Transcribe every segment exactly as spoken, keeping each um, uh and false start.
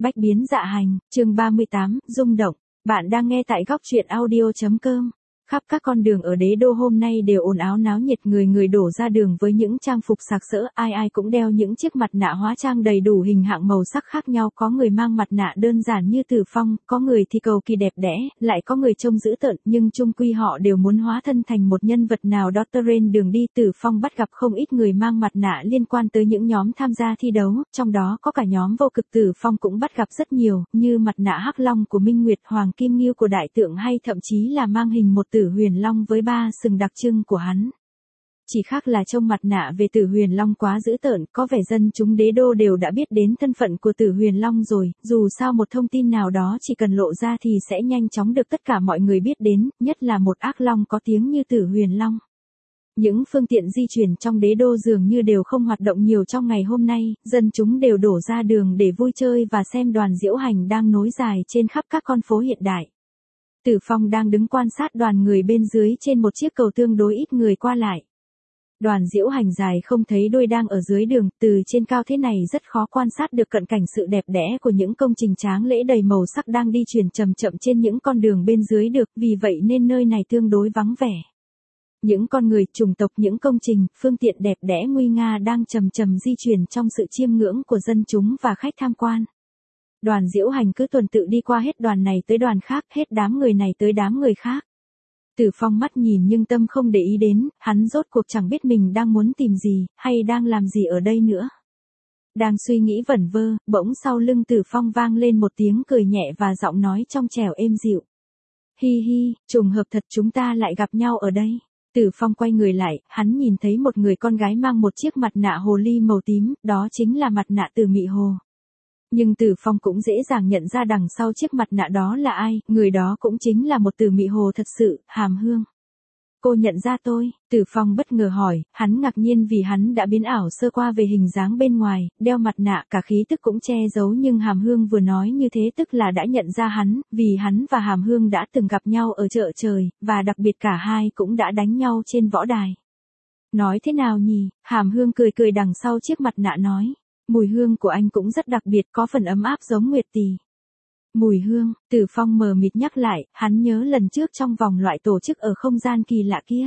Bách biến dạ hành, chương ba mươi tám, rung động. Bạn đang nghe tại góc truyện audio.com. Khắp các con đường ở đế đô hôm nay đều ồn ào náo nhiệt, người người đổ ra đường với những trang phục sặc sỡ, ai ai cũng đeo những chiếc mặt nạ hóa trang đầy đủ hình hạng màu sắc khác nhau, có người mang mặt nạ đơn giản như Tử Phong, có người thì cầu kỳ đẹp đẽ, lại có người trông dữ tợn, nhưng chung quy họ đều muốn hóa thân thành một nhân vật nào đó. Trên đường đi, Tử Phong bắt gặp không ít người mang mặt nạ liên quan tới những nhóm tham gia thi đấu, trong đó có cả nhóm vô cực. Tử Phong cũng bắt gặp rất nhiều, như mặt nạ Hắc Long của Minh Nguyệt, Hoàng Kim Ngưu của Đại Tượng, hay thậm chí là mang hình một Tử Huyền Long với ba sừng đặc trưng của hắn. Chỉ khác là trông mặt nạ về Tử Huyền Long quá dữ tợn, có vẻ dân chúng đế đô đều đã biết đến thân phận của Tử Huyền Long rồi, dù sao một thông tin nào đó chỉ cần lộ ra thì sẽ nhanh chóng được tất cả mọi người biết đến, nhất là một ác long có tiếng như Tử Huyền Long. Những phương tiện di chuyển trong đế đô dường như đều không hoạt động nhiều trong ngày hôm nay, dân chúng đều đổ ra đường để vui chơi và xem đoàn diễu hành đang nối dài trên khắp các con phố hiện đại. Tử Phong đang đứng quan sát đoàn người bên dưới trên một chiếc cầu tương đối ít người qua lại. Đoàn diễu hành dài không thấy đuôi đang ở dưới đường, từ trên cao thế này rất khó quan sát được cận cảnh sự đẹp đẽ của những công trình tráng lễ đầy màu sắc đang đi chuyển chậm chậm trên những con đường bên dưới được, vì vậy nên nơi này tương đối vắng vẻ. Những con người, chủng tộc, những công trình, phương tiện đẹp đẽ nguy nga đang chậm chậm di chuyển trong sự chiêm ngưỡng của dân chúng và khách tham quan. Đoàn diễu hành cứ tuần tự đi qua, hết đoàn này tới đoàn khác, hết đám người này tới đám người khác. Tử Phong mắt nhìn nhưng tâm không để ý đến, hắn rốt cuộc chẳng biết mình đang muốn tìm gì, hay đang làm gì ở đây nữa. Đang suy nghĩ vẩn vơ, bỗng sau lưng Tử Phong vang lên một tiếng cười nhẹ và giọng nói trong trẻo êm dịu. Hi hi, trùng hợp thật, chúng ta lại gặp nhau ở đây. Tử Phong quay người lại, hắn nhìn thấy một người con gái mang một chiếc mặt nạ hồ ly màu tím, đó chính là mặt nạ Tử Mị Hồ. Nhưng Tử Phong cũng dễ dàng nhận ra đằng sau chiếc mặt nạ đó là ai, người đó cũng chính là một Tử Mị Hồ thật sự, Hàm Hương. Cô nhận ra tôi? Tử Phong bất ngờ hỏi, hắn ngạc nhiên vì hắn đã biến ảo sơ qua về hình dáng bên ngoài, đeo mặt nạ, cả khí tức cũng che giấu, nhưng Hàm Hương vừa nói như thế tức là đã nhận ra hắn, vì hắn và Hàm Hương đã từng gặp nhau ở chợ trời, và đặc biệt cả hai cũng đã đánh nhau trên võ đài. Nói thế nào nhỉ? Hàm Hương cười cười đằng sau chiếc mặt nạ nói. Mùi hương của anh cũng rất đặc biệt, có phần ấm áp giống Nguyệt Tỳ. Mùi hương, Tử Phong mờ mịt nhắc lại, hắn nhớ lần trước trong vòng loại tổ chức ở không gian kỳ lạ kia.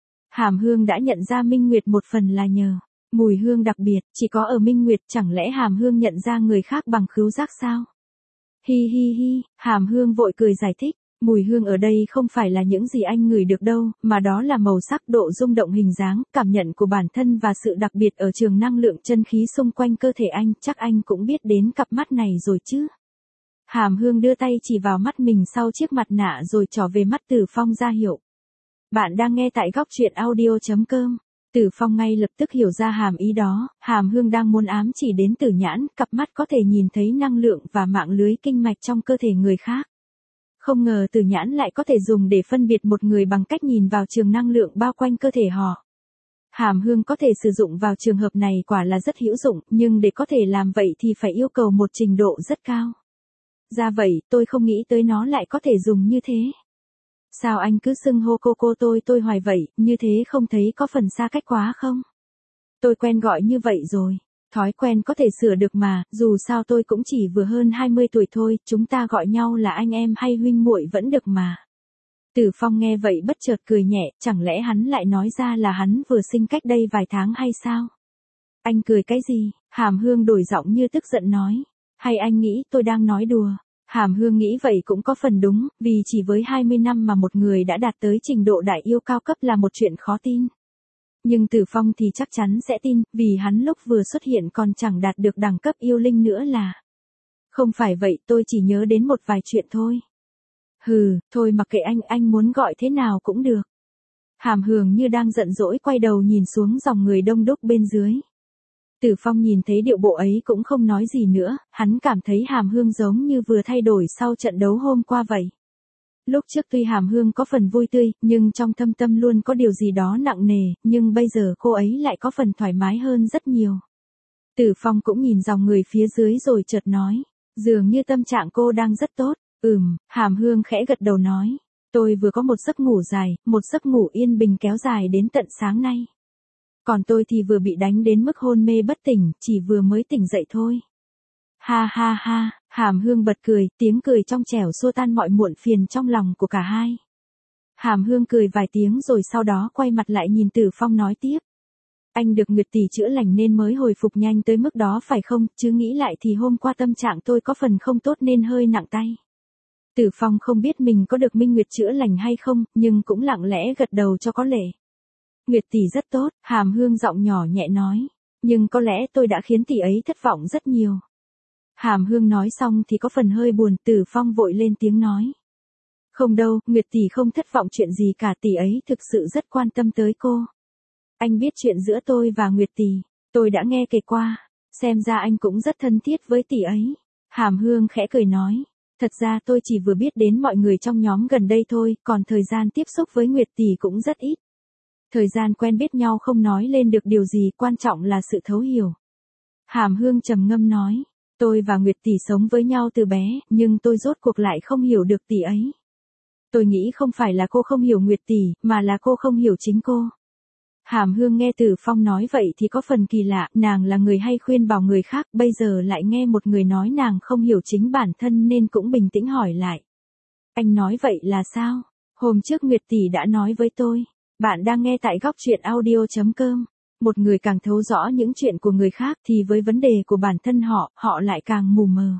Hàm Hương đã nhận ra Minh Nguyệt một phần là nhờ mùi hương đặc biệt, chỉ có ở Minh Nguyệt, chẳng lẽ Hàm Hương nhận ra người khác bằng khứu giác sao? Hi hi hi, Hàm Hương vội cười giải thích. Mùi hương ở đây không phải là những gì anh ngửi được đâu, mà đó là màu sắc, độ rung động hình dáng, cảm nhận của bản thân và sự đặc biệt ở trường năng lượng chân khí xung quanh cơ thể anh, chắc anh cũng biết đến cặp mắt này rồi chứ. Hàm Hương đưa tay chỉ vào mắt mình sau chiếc mặt nạ rồi trỏ về mắt Tử Phong ra hiệu. Bạn đang nghe tại góc truyện audio.com. Tử Phong ngay lập tức hiểu ra hàm ý đó, Hàm Hương đang muốn ám chỉ đến Tử Nhãn, cặp mắt có thể nhìn thấy năng lượng và mạng lưới kinh mạch trong cơ thể người khác. Không ngờ Tử Nhãn lại có thể dùng để phân biệt một người bằng cách nhìn vào trường năng lượng bao quanh cơ thể họ. Hàm Hương có thể sử dụng vào trường hợp này quả là rất hữu dụng, nhưng để có thể làm vậy thì phải yêu cầu một trình độ rất cao. Ra vậy, tôi không nghĩ tới nó lại có thể dùng như thế. Sao anh cứ xưng hô cô cô tôi tôi hoài vậy, như thế không thấy có phần xa cách quá không? Tôi quen gọi như vậy rồi. Thói quen có thể sửa được mà, dù sao tôi cũng chỉ vừa hơn hai mươi tuổi thôi, chúng ta gọi nhau là anh em hay huynh muội vẫn được mà. Tử Phong nghe vậy bất chợt cười nhẹ, chẳng lẽ hắn lại nói ra là hắn vừa sinh cách đây vài tháng hay sao? Anh cười cái gì? Hàm Hương đổi giọng như tức giận nói. Hay anh nghĩ tôi đang nói đùa? Hàm Hương nghĩ vậy cũng có phần đúng, vì chỉ với hai mươi năm mà một người đã đạt tới trình độ đại yêu cao cấp là một chuyện khó tin. Nhưng Tử Phong thì chắc chắn sẽ tin, vì hắn lúc vừa xuất hiện còn chẳng đạt được đẳng cấp yêu linh nữa là. Không phải vậy, tôi chỉ nhớ đến một vài chuyện thôi. Hừ, thôi mặc kệ anh, anh muốn gọi thế nào cũng được. Hàm Hương như đang giận dỗi quay đầu nhìn xuống dòng người đông đúc bên dưới. Tử Phong nhìn thấy điệu bộ ấy cũng không nói gì nữa, hắn cảm thấy Hàm Hương giống như vừa thay đổi sau trận đấu hôm qua vậy. Lúc trước tuy Hàm Hương có phần vui tươi, nhưng trong thâm tâm luôn có điều gì đó nặng nề, nhưng bây giờ cô ấy lại có phần thoải mái hơn rất nhiều. Tử Phong cũng nhìn dòng người phía dưới rồi chợt nói, dường như tâm trạng cô đang rất tốt. Ừm, Hàm Hương khẽ gật đầu nói, tôi vừa có một giấc ngủ dài, một giấc ngủ yên bình kéo dài đến tận sáng nay. Còn tôi thì vừa bị đánh đến mức hôn mê bất tỉnh, chỉ vừa mới tỉnh dậy thôi. Ha ha ha, Hàm Hương bật cười, tiếng cười trong trẻo xua tan mọi muộn phiền trong lòng của cả hai. Hàm Hương cười vài tiếng rồi sau đó quay mặt lại nhìn Tử Phong nói tiếp. Anh được Nguyệt tỷ chữa lành nên mới hồi phục nhanh tới mức đó phải không, chứ nghĩ lại thì hôm qua tâm trạng tôi có phần không tốt nên hơi nặng tay. Tử Phong không biết mình có được Minh Nguyệt chữa lành hay không, nhưng cũng lặng lẽ gật đầu cho có lệ. Nguyệt tỷ rất tốt, Hàm Hương giọng nhỏ nhẹ nói. Nhưng có lẽ tôi đã khiến tỷ ấy thất vọng rất nhiều. Hàm Hương nói xong thì có phần hơi buồn, Tử Phong vội lên tiếng nói. Không đâu, Nguyệt tỷ không thất vọng chuyện gì cả, tỷ ấy thực sự rất quan tâm tới cô. Anh biết chuyện giữa tôi và Nguyệt tỷ, tôi đã nghe kể qua, xem ra anh cũng rất thân thiết với tỷ ấy. Hàm Hương khẽ cười nói. Thật ra tôi chỉ vừa biết đến mọi người trong nhóm gần đây thôi, còn thời gian tiếp xúc với Nguyệt tỷ cũng rất ít. Thời gian quen biết nhau không nói lên được điều gì, quan trọng là sự thấu hiểu. Hàm Hương trầm ngâm nói, tôi và Nguyệt tỷ sống với nhau từ bé, nhưng tôi rốt cuộc lại không hiểu được tỷ ấy. Tôi nghĩ không phải là cô không hiểu Nguyệt tỷ, mà là cô không hiểu chính cô. Hàm Hương nghe Tử Phong nói vậy thì có phần kỳ lạ, nàng là người hay khuyên bảo người khác, bây giờ lại nghe một người nói nàng không hiểu chính bản thân nên cũng bình tĩnh hỏi lại. Anh nói vậy là sao? Hôm trước Nguyệt tỷ đã nói với tôi. Bạn đang nghe tại góc truyện audio chấm com. Một người càng thấu rõ những chuyện của người khác thì với vấn đề của bản thân họ, họ lại càng mù mờ.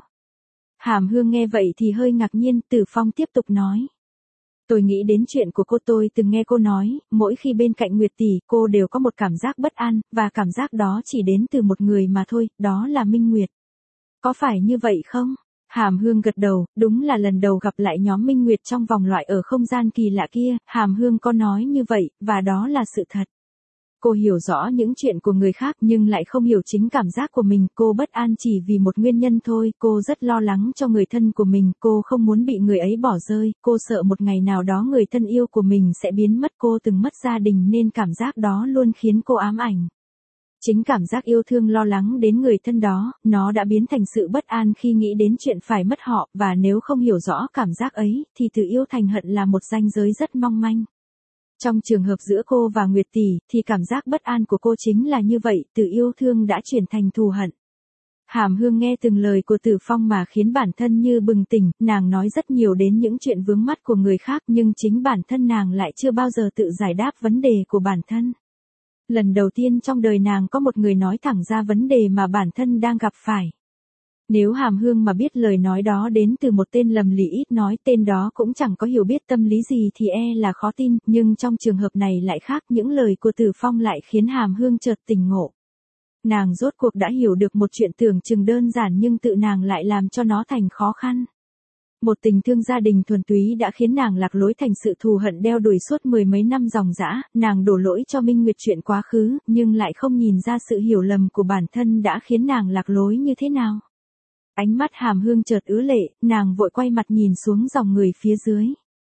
Hàm Hương nghe vậy thì hơi ngạc nhiên, Tử Phong tiếp tục nói. Tôi nghĩ đến chuyện của cô, tôi từng nghe cô nói, mỗi khi bên cạnh Nguyệt tỷ, cô đều có một cảm giác bất an, và cảm giác đó chỉ đến từ một người mà thôi, đó là Minh Nguyệt. Có phải như vậy không? Hàm Hương gật đầu, đúng là lần đầu gặp lại nhóm Minh Nguyệt trong vòng loại ở không gian kỳ lạ kia, Hàm Hương có nói như vậy, và đó là sự thật. Cô hiểu rõ những chuyện của người khác nhưng lại không hiểu chính cảm giác của mình, cô bất an chỉ vì một nguyên nhân thôi, cô rất lo lắng cho người thân của mình, cô không muốn bị người ấy bỏ rơi, cô sợ một ngày nào đó người thân yêu của mình sẽ biến mất, cô từng mất gia đình nên cảm giác đó luôn khiến cô ám ảnh. Chính cảm giác yêu thương lo lắng đến người thân đó, nó đã biến thành sự bất an khi nghĩ đến chuyện phải mất họ, và nếu không hiểu rõ cảm giác ấy, thì từ yêu thành hận là một ranh giới rất mong manh. Trong trường hợp giữa cô và Nguyệt tỷ, thì cảm giác bất an của cô chính là như vậy, từ yêu thương đã chuyển thành thù hận. Hàm Hương nghe từng lời của Tử Phong mà khiến bản thân như bừng tỉnh, nàng nói rất nhiều đến những chuyện vướng mắc của người khác nhưng chính bản thân nàng lại chưa bao giờ tự giải đáp vấn đề của bản thân. Lần đầu tiên trong đời nàng có một người nói thẳng ra vấn đề mà bản thân đang gặp phải. Nếu Hàm Hương mà biết lời nói đó đến từ một tên lầm lì ít nói, tên đó cũng chẳng có hiểu biết tâm lý gì thì e là khó tin, nhưng trong trường hợp này lại khác, những lời của Tử Phong lại khiến Hàm Hương chợt tỉnh ngộ. Nàng rốt cuộc đã hiểu được một chuyện tưởng chừng đơn giản nhưng tự nàng lại làm cho nó thành khó khăn. Một tình thương gia đình thuần túy đã khiến nàng lạc lối thành sự thù hận đeo đuổi suốt mười mấy năm dòng dã, nàng đổ lỗi cho Minh Nguyệt chuyện quá khứ, nhưng lại không nhìn ra sự hiểu lầm của bản thân đã khiến nàng lạc lối như thế nào. Ánh mắt Hàm Hương chợt ứa lệ, nàng vội quay mặt nhìn xuống dòng người phía dưới.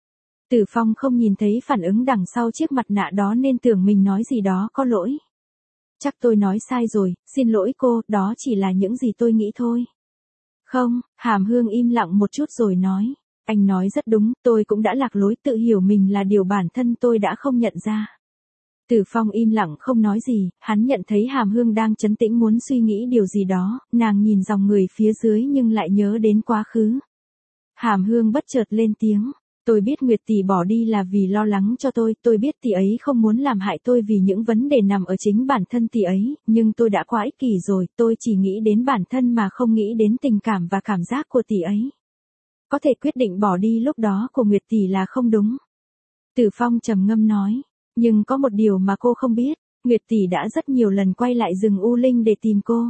Tử Phong không nhìn thấy phản ứng đằng sau chiếc mặt nạ đó nên tưởng mình nói gì đó có lỗi. Chắc tôi nói sai rồi, xin lỗi cô, đó chỉ là những gì tôi nghĩ thôi. Không, Hàm Hương im lặng một chút rồi nói. Anh nói rất đúng, tôi cũng đã lạc lối, tự hiểu mình là điều bản thân tôi đã không nhận ra. Tử Phong im lặng không nói gì, hắn nhận thấy Hàm Hương đang trấn tĩnh muốn suy nghĩ điều gì đó, nàng nhìn dòng người phía dưới nhưng lại nhớ đến quá khứ. Hàm Hương bất chợt lên tiếng, tôi biết Nguyệt tỷ bỏ đi là vì lo lắng cho tôi, tôi biết tỷ ấy không muốn làm hại tôi vì những vấn đề nằm ở chính bản thân tỷ ấy, nhưng tôi đã quá ích kỷ rồi, tôi chỉ nghĩ đến bản thân mà không nghĩ đến tình cảm và cảm giác của tỷ ấy. Có thể quyết định bỏ đi lúc đó của Nguyệt tỷ là không đúng. Tử Phong trầm ngâm nói. Nhưng có một điều mà cô không biết, Nguyệt tỷ đã rất nhiều lần quay lại rừng U Linh để tìm cô.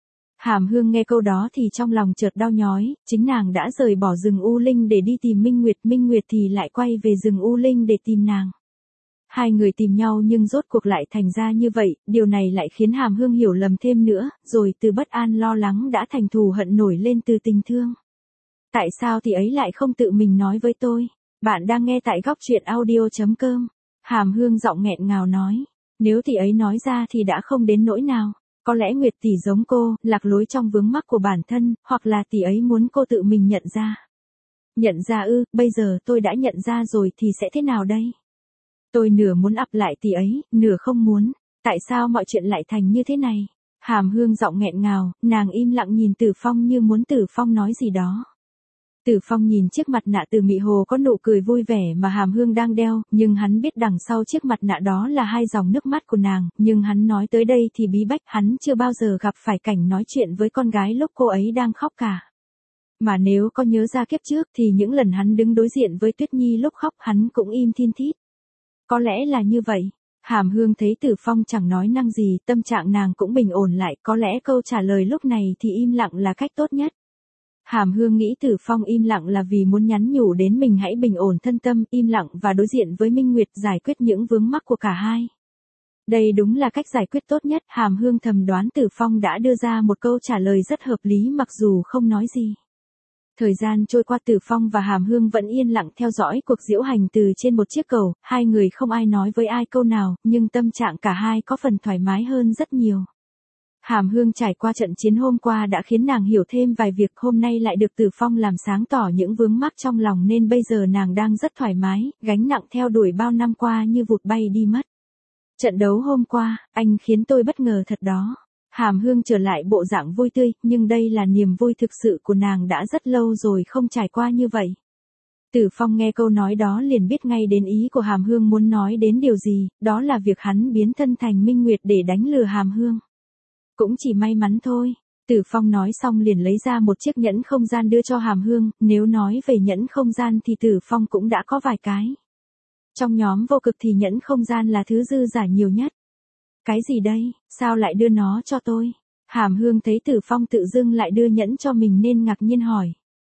Hàm Hương nghe câu đó thì trong lòng chợt đau nhói, chính nàng đã rời bỏ rừng U Linh để đi tìm Minh Nguyệt, Minh Nguyệt thì lại quay về rừng U Linh để tìm nàng. Hai người tìm nhau nhưng rốt cuộc lại thành ra như vậy, điều này lại khiến Hàm Hương hiểu lầm thêm nữa, rồi từ bất an lo lắng đã thành thù hận nổi lên từ tình thương. Tại sao tỷ ấy lại không tự mình nói với tôi? Bạn đang nghe tại góc truyện audio chấm com. Hàm Hương giọng nghẹn ngào nói, nếu tỷ ấy nói ra thì đã không đến nỗi nào, có lẽ Nguyệt tỷ giống cô, lạc lối trong vướng mắc của bản thân, hoặc là tỷ ấy muốn cô tự mình nhận ra. Nhận ra ư, bây giờ tôi đã nhận ra rồi thì sẽ thế nào đây? Tôi nửa muốn ặp lại tỷ ấy, nửa không muốn, tại sao mọi chuyện lại thành như thế này? Hàm Hương giọng nghẹn ngào, nàng im lặng nhìn Tử Phong như muốn Tử Phong nói gì đó. Tử Phong nhìn chiếc mặt nạ từ mị hồ có nụ cười vui vẻ mà Hàm Hương đang đeo, nhưng hắn biết đằng sau chiếc mặt nạ đó là hai dòng nước mắt của nàng, nhưng hắn nói tới đây thì bí bách, hắn chưa bao giờ gặp phải cảnh nói chuyện với con gái lúc cô ấy đang khóc cả. Mà nếu có nhớ ra kiếp trước thì những lần hắn đứng đối diện với Tuyết Nhi lúc khóc hắn cũng im thin thít. Có lẽ là như vậy. Hàm Hương thấy Tử Phong chẳng nói năng gì, tâm trạng nàng cũng bình ổn lại, có lẽ câu trả lời lúc này thì im lặng là cách tốt nhất. Hàm Hương nghĩ Tử Phong im lặng là vì muốn nhắn nhủ đến mình hãy bình ổn thân tâm, im lặng và đối diện với Minh Nguyệt giải quyết những vướng mắc của cả hai. Đây đúng là cách giải quyết tốt nhất, Hàm Hương thầm đoán Tử Phong đã đưa ra một câu trả lời rất hợp lý mặc dù không nói gì. Thời gian trôi qua, Tử Phong và Hàm Hương vẫn yên lặng theo dõi cuộc diễu hành từ trên một chiếc cầu, hai người không ai nói với ai câu nào, nhưng tâm trạng cả hai có phần thoải mái hơn rất nhiều. Hàm Hương trải qua trận chiến hôm qua đã khiến nàng hiểu thêm vài việc, hôm nay lại được Tử Phong làm sáng tỏ những vướng mắc trong lòng nên bây giờ nàng đang rất thoải mái, gánh nặng theo đuổi bao năm qua như vụt bay đi mất. Trận đấu hôm qua, anh khiến tôi bất ngờ thật đó. Hàm Hương trở lại bộ dạng vui tươi, nhưng đây là niềm vui thực sự của nàng đã rất lâu rồi không trải qua như vậy. Tử Phong nghe câu nói đó liền biết ngay đến ý của Hàm Hương muốn nói đến điều gì, đó là việc hắn biến thân thành Minh Nguyệt để đánh lừa Hàm Hương. Cũng chỉ may mắn thôi. Tử Phong nói xong liền lấy ra một chiếc nhẫn không gian đưa cho Hàm Hương, nếu nói về nhẫn không gian thì Tử Phong cũng đã có vài cái. Trong nhóm vô cực thì nhẫn không gian là thứ dư giả nhiều nhất. Cái gì đây, sao lại đưa nó cho tôi? Hàm Hương thấy Tử Phong tự dưng lại đưa nhẫn cho mình nên ngạc nhiên hỏi.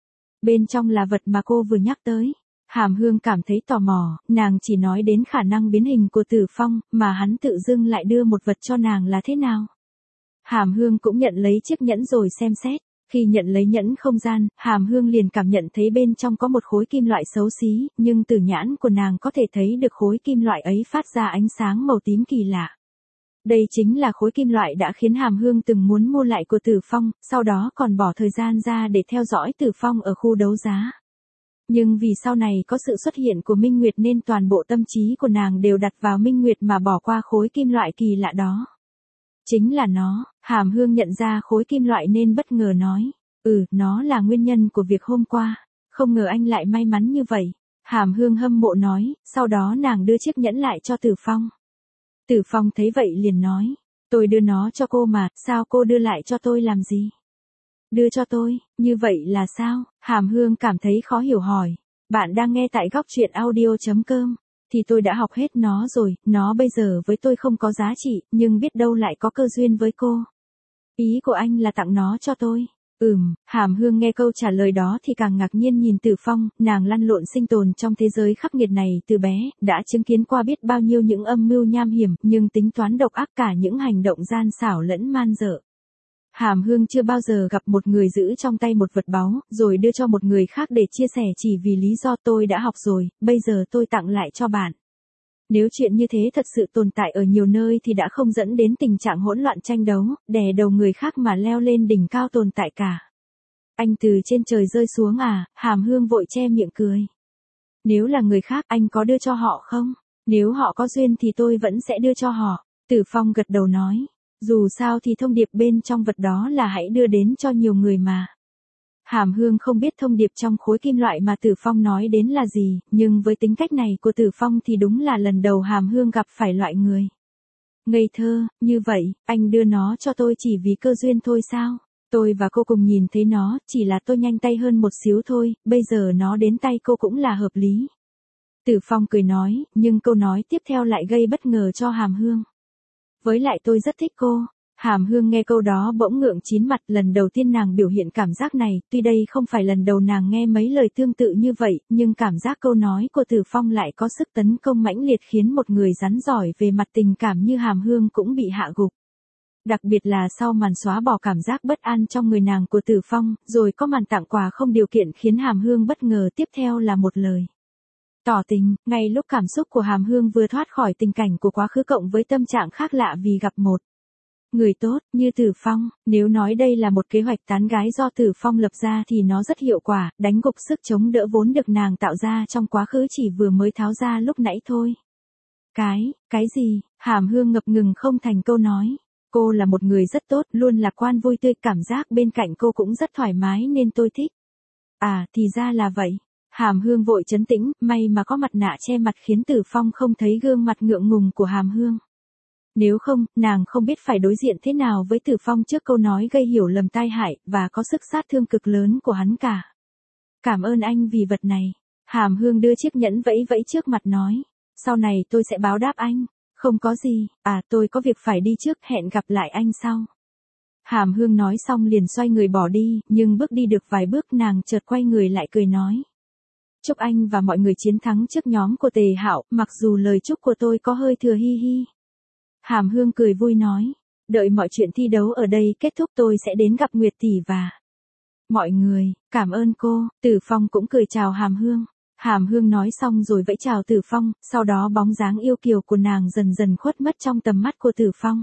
Bên trong là vật mà cô vừa nhắc tới. Hàm Hương cảm thấy tò mò, nàng chỉ nói đến khả năng biến hình của Tử Phong, mà hắn tự dưng lại đưa một vật cho nàng là thế nào? Hàm Hương cũng nhận lấy chiếc nhẫn rồi xem xét. Khi nhận lấy nhẫn không gian, Hàm Hương liền cảm nhận thấy bên trong có một khối kim loại xấu xí, nhưng từ nhãn của nàng có thể thấy được khối kim loại ấy phát ra ánh sáng màu tím kỳ lạ. Đây chính là khối kim loại đã khiến Hàm Hương từng muốn mua lại của Tử Phong, sau đó còn bỏ thời gian ra để theo dõi Tử Phong ở khu đấu giá. Nhưng vì sau này có sự xuất hiện của Minh Nguyệt nên toàn bộ tâm trí của nàng đều đặt vào Minh Nguyệt mà bỏ qua khối kim loại kỳ lạ đó. Chính là nó, Hàm Hương nhận ra khối kim loại nên bất ngờ nói. Ừ, nó là nguyên nhân của việc hôm qua. Không ngờ anh lại may mắn như vậy. Hàm Hương hâm mộ nói, sau đó nàng đưa chiếc nhẫn lại cho Tử Phong. Tử Phong thấy vậy liền nói, tôi đưa nó cho cô mà, sao cô đưa lại cho tôi làm gì? Đưa cho tôi, như vậy là sao? Hàm Hương cảm thấy khó hiểu hỏi. Bạn đang nghe tại góc truyện audio chấm com. Thì tôi đã học hết nó rồi, nó bây giờ với tôi không có giá trị, nhưng biết đâu lại có cơ duyên với cô. Ý của anh là tặng nó cho tôi. Ừm, Hàm Hương nghe câu trả lời đó thì càng ngạc nhiên nhìn Tử Phong, nàng lăn lộn sinh tồn trong thế giới khắc nghiệt này từ bé, đã chứng kiến qua biết bao nhiêu những âm mưu nham hiểm, nhưng tính toán độc ác cả những hành động gian xảo lẫn man dợ. Hàm Hương chưa bao giờ gặp một người giữ trong tay một vật báu, rồi đưa cho một người khác để chia sẻ chỉ vì lý do tôi đã học rồi, bây giờ tôi tặng lại cho bạn. Nếu chuyện như thế thật sự tồn tại ở nhiều nơi thì đã không dẫn đến tình trạng hỗn loạn tranh đấu, đè đầu người khác mà leo lên đỉnh cao tồn tại cả. Anh từ trên trời rơi xuống à? Hàm Hương vội che miệng cười. Nếu là người khác anh có đưa cho họ không? Nếu họ có duyên thì tôi vẫn sẽ đưa cho họ. Tử Phong gật đầu nói. Dù sao thì thông điệp bên trong vật đó là hãy đưa đến cho nhiều người mà. Hàm Hương không biết thông điệp trong khối kim loại mà Tử Phong nói đến là gì, nhưng với tính cách này của Tử Phong thì đúng là lần đầu Hàm Hương gặp phải loại người. Ngây thơ, như vậy, anh đưa nó cho tôi chỉ vì cơ duyên thôi sao? Tôi và cô cùng nhìn thấy nó, chỉ là tôi nhanh tay hơn một xíu thôi, bây giờ nó đến tay cô cũng là hợp lý. Tử Phong cười nói, nhưng câu nói tiếp theo lại gây bất ngờ cho Hàm Hương. Với lại tôi rất thích cô. Hàm Hương nghe câu đó bỗng ngượng chín mặt, lần đầu tiên nàng biểu hiện cảm giác này, tuy đây không phải lần đầu nàng nghe mấy lời tương tự như vậy, nhưng cảm giác câu nói của Tử Phong lại có sức tấn công mãnh liệt khiến một người rắn giỏi về mặt tình cảm như Hàm Hương cũng bị hạ gục. Đặc biệt là sau màn xóa bỏ cảm giác bất an trong người nàng của Tử Phong, rồi có màn tặng quà không điều kiện khiến Hàm Hương bất ngờ tiếp theo là một lời tỏ tình, ngay lúc cảm xúc của Hàm Hương vừa thoát khỏi tình cảnh của quá khứ cộng với tâm trạng khác lạ vì gặp một người tốt, như Tử Phong. Nếu nói đây là một kế hoạch tán gái do Tử Phong lập ra thì nó rất hiệu quả, đánh gục sức chống đỡ vốn được nàng tạo ra trong quá khứ chỉ vừa mới tháo ra lúc nãy thôi. Cái, cái gì? Hàm Hương ngập ngừng không thành câu nói. Cô là một người rất tốt, luôn lạc quan vui tươi, cảm giác bên cạnh cô cũng rất thoải mái nên tôi thích. À, thì ra là vậy. Hàm Hương vội trấn tĩnh, may mà có mặt nạ che mặt khiến Tử Phong không thấy gương mặt ngượng ngùng của Hàm Hương. Nếu không, nàng không biết phải đối diện thế nào với Tử Phong trước câu nói gây hiểu lầm tai hại, và có sức sát thương cực lớn của hắn cả. Cảm ơn anh vì vật này. Hàm Hương đưa chiếc nhẫn vẫy vẫy trước mặt nói. Sau này tôi sẽ báo đáp anh. Không có gì, à tôi có việc phải đi trước, hẹn gặp lại anh sau. Hàm Hương nói xong liền xoay người bỏ đi, nhưng bước đi được vài bước nàng chợt quay người lại cười nói. Chúc anh và mọi người chiến thắng trước nhóm của Tề Hạo, mặc dù lời chúc của tôi có hơi thừa hi hi. Hàm Hương cười vui nói, đợi mọi chuyện thi đấu ở đây kết thúc tôi sẽ đến gặp Nguyệt tỷ và mọi người, cảm ơn cô. Tử Phong cũng cười chào Hàm Hương. Hàm Hương nói xong rồi vẫy chào Tử Phong, sau đó bóng dáng yêu kiều của nàng dần dần khuất mất trong tầm mắt của Tử Phong.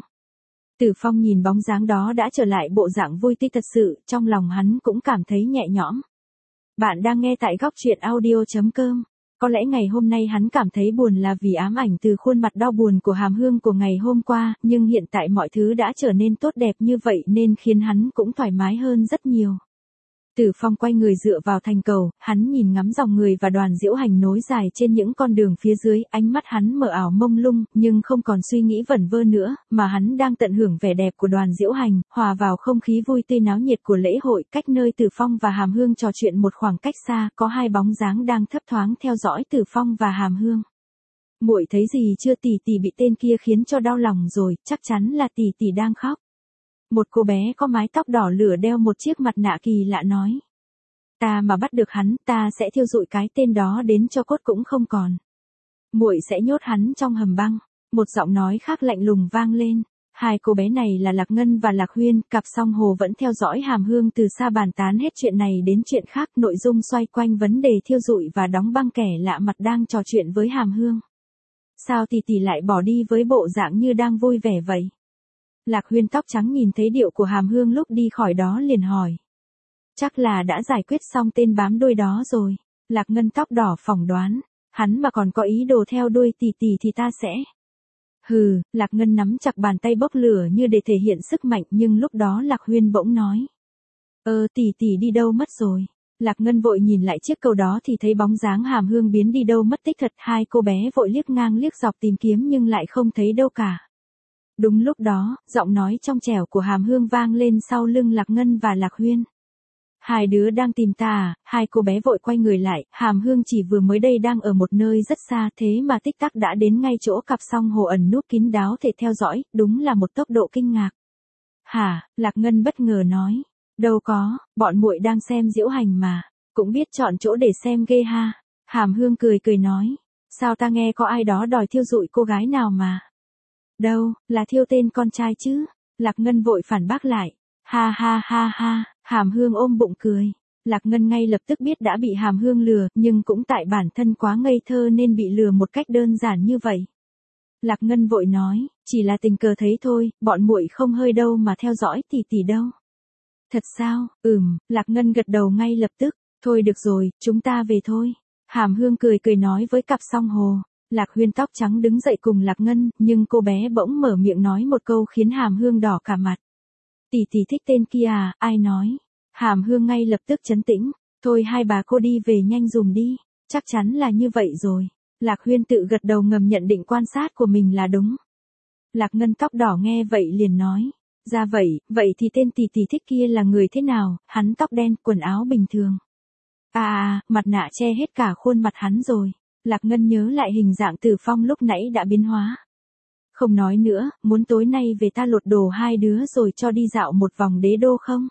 Tử Phong nhìn bóng dáng đó đã trở lại bộ dạng vui tươi thật sự, trong lòng hắn cũng cảm thấy nhẹ nhõm. Bạn đang nghe tại góc truyện audio chấm com. Có lẽ ngày hôm nay hắn cảm thấy buồn là vì ám ảnh từ khuôn mặt đau buồn của Hàm Hương của ngày hôm qua, nhưng hiện tại mọi thứ đã trở nên tốt đẹp như vậy nên khiến hắn cũng thoải mái hơn rất nhiều. Tử Phong quay người dựa vào thành cầu, hắn nhìn ngắm dòng người và đoàn diễu hành nối dài trên những con đường phía dưới, ánh mắt hắn mờ ảo mông lung, nhưng không còn suy nghĩ vẩn vơ nữa, mà hắn đang tận hưởng vẻ đẹp của đoàn diễu hành, hòa vào không khí vui tươi náo nhiệt của lễ hội. Cách nơi Tử Phong và Hàm Hương trò chuyện một khoảng cách xa, có hai bóng dáng đang thấp thoáng theo dõi Tử Phong và Hàm Hương. Muội thấy gì chưa, tỷ tỷ bị tên kia khiến cho đau lòng rồi, chắc chắn là tỷ tỷ đang khóc. Một cô bé có mái tóc đỏ lửa đeo một chiếc mặt nạ kỳ lạ nói. Ta mà bắt được hắn, ta sẽ thiêu rụi cái tên đó đến cho cốt cũng không còn. Muội sẽ nhốt hắn trong hầm băng. Một giọng nói khác lạnh lùng vang lên. Hai cô bé này là Lạc Ngân và Lạc Huyên, cặp song hồ vẫn theo dõi Hàm Hương từ xa bàn tán hết chuyện này đến chuyện khác, nội dung xoay quanh vấn đề thiêu rụi và đóng băng kẻ lạ mặt đang trò chuyện với Hàm Hương. Sao tỷ tỷ lại bỏ đi với bộ dạng như đang vui vẻ vậy? Lạc Huyên tóc trắng nhìn thấy điệu của Hàm Hương lúc đi khỏi đó liền hỏi. Chắc là đã giải quyết xong tên bám đuôi đó rồi. Lạc Ngân tóc đỏ phỏng đoán. Hắn mà còn có ý đồ theo đuôi tỷ tỷ thì ta sẽ. Hừ, Lạc Ngân nắm chặt bàn tay bốc lửa như để thể hiện sức mạnh, nhưng lúc đó Lạc Huyên bỗng nói. Ơ tỷ tỷ đi đâu mất rồi? Lạc Ngân vội nhìn lại chiếc cầu đó thì thấy bóng dáng Hàm Hương biến đi đâu mất tích thật. Hai cô bé vội liếc ngang liếc dọc tìm kiếm nhưng lại không thấy đâu cả. Đúng lúc đó, giọng nói trong trẻo của Hàm Hương vang lên sau lưng Lạc Ngân và Lạc Huyên. Hai đứa đang tìm ta à? Hai cô bé vội quay người lại, Hàm Hương chỉ vừa mới đây đang ở một nơi rất xa thế mà tích tắc đã đến ngay chỗ cặp song hồ ẩn núp kín đáo để theo dõi, đúng là một tốc độ kinh ngạc. Hả? Lạc Ngân bất ngờ nói. Đâu có, bọn muội đang xem diễu hành mà, cũng biết chọn chỗ để xem ghê ha. Hàm Hương cười cười nói. Sao ta nghe có ai đó đòi thiêu rụi cô gái nào mà. Đâu, là thiêu tên con trai chứ. Lạc Ngân vội phản bác lại. Ha ha ha ha, Hàm Hương ôm bụng cười. Lạc Ngân ngay lập tức biết đã bị Hàm Hương lừa, nhưng cũng tại bản thân quá ngây thơ nên bị lừa một cách đơn giản như vậy. Lạc Ngân vội nói, chỉ là tình cờ thấy thôi, bọn muội không hơi đâu mà theo dõi tỷ tỷ đâu. Thật sao? Ừm, Lạc Ngân gật đầu ngay lập tức. Thôi được rồi, chúng ta về thôi. Hàm Hương cười cười nói với cặp song hồ. Lạc Huyên tóc trắng đứng dậy cùng Lạc Ngân, nhưng cô bé bỗng mở miệng nói một câu khiến Hàm Hương đỏ cả mặt. Tỷ tỷ thích tên kia à, ai nói? Hàm Hương ngay lập tức trấn tĩnh. Thôi hai bà cô đi về nhanh dùm đi. Chắc chắn là như vậy rồi. Lạc Huyên tự gật đầu ngầm nhận định quan sát của mình là đúng. Lạc Ngân tóc đỏ nghe vậy liền nói. Ra vậy, vậy thì tên tỷ tỷ thích kia là người thế nào? Hắn tóc đen, quần áo bình thường. À à, mặt nạ che hết cả khuôn mặt hắn rồi. Lạc Ngân nhớ lại hình dạng Tử Phong lúc nãy đã biến hóa. Không nói nữa, muốn tối nay về ta lột đồ hai đứa rồi cho đi dạo một vòng đế đô không?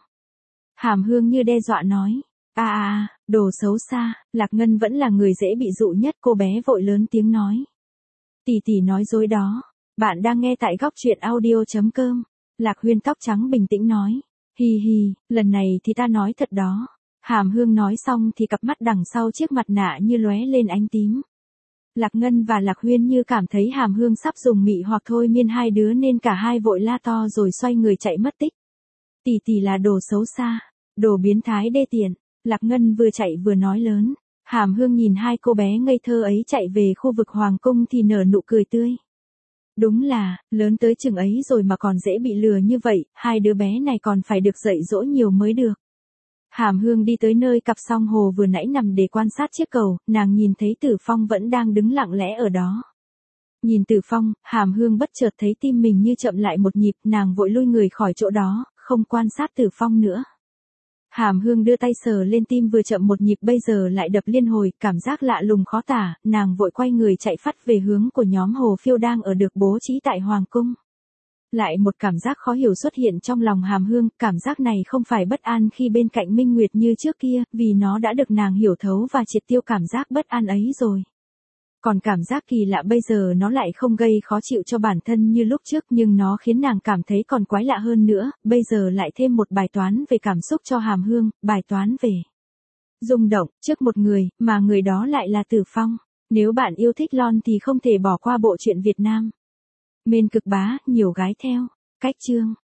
Hàm Hương như đe dọa nói. À à, đồ xấu xa, Lạc Ngân vẫn là người dễ bị dụ nhất, cô bé vội lớn tiếng nói. Tỷ tỷ nói dối đó. Bạn đang nghe tại góc truyện audio chấm com. Lạc Huyên tóc trắng bình tĩnh nói. Hi hi, lần này thì ta nói thật đó. Hàm Hương nói xong thì cặp mắt đằng sau chiếc mặt nạ như lóe lên ánh tím. Lạc Ngân và Lạc Huyên như cảm thấy Hàm Hương sắp dùng mị hoặc thôi miên hai đứa nên cả hai vội la to rồi xoay người chạy mất tích. Tỷ tỷ là đồ xấu xa, đồ biến thái đê tiện. Lạc Ngân vừa chạy vừa nói lớn. Hàm Hương nhìn hai cô bé ngây thơ ấy chạy về khu vực hoàng cung thì nở nụ cười tươi. Đúng là, lớn tới chừng ấy rồi mà còn dễ bị lừa như vậy, hai đứa bé này còn phải được dạy dỗ nhiều mới được. Hàm Hương đi tới nơi cặp song hồ vừa nãy nằm để quan sát chiếc cầu, nàng nhìn thấy Tử Phong vẫn đang đứng lặng lẽ ở đó. Nhìn Tử Phong, Hàm Hương bất chợt thấy tim mình như chậm lại một nhịp, nàng vội lui người khỏi chỗ đó, không quan sát Tử Phong nữa. Hàm Hương đưa tay sờ lên tim vừa chậm một nhịp bây giờ lại đập liên hồi, cảm giác lạ lùng khó tả, nàng vội quay người chạy phắt về hướng của nhóm Hồ Phiêu đang ở được bố trí tại Hoàng Cung. Lại một cảm giác khó hiểu xuất hiện trong lòng Hàm Hương, cảm giác này không phải bất an khi bên cạnh Minh Nguyệt như trước kia, vì nó đã được nàng hiểu thấu và triệt tiêu cảm giác bất an ấy rồi. Còn cảm giác kỳ lạ bây giờ nó lại không gây khó chịu cho bản thân như lúc trước nhưng nó khiến nàng cảm thấy còn quái lạ hơn nữa, bây giờ lại thêm một bài toán về cảm xúc cho Hàm Hương, bài toán về rung động trước một người, mà người đó lại là Tử Phong. Nếu bạn yêu thích Lon thì không thể bỏ qua bộ truyện Việt Nam. Mên Cực Bá, nhiều gái theo. Cách chương